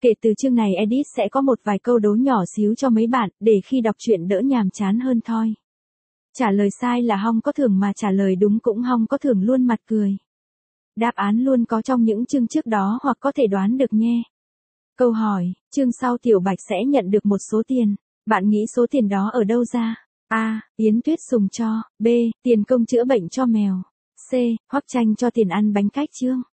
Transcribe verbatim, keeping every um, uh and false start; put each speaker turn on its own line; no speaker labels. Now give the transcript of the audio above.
Kể từ chương này Edit sẽ có một vài câu đố nhỏ xíu cho mấy bạn, để khi đọc truyện đỡ nhàm chán hơn thôi. Trả lời sai là hong có thưởng mà trả lời đúng cũng hong có thưởng luôn mặt cười. Đáp án luôn có trong những chương trước đó hoặc có thể đoán được nhé. Câu hỏi, chương sau Tiểu Bạch sẽ nhận được một số tiền. Bạn nghĩ số tiền đó ở đâu ra? A. Yến Tuyết Sùng cho. B. Tiền công chữa bệnh cho mèo. C. Hoắc Tranh cho tiền ăn bánh cách trương.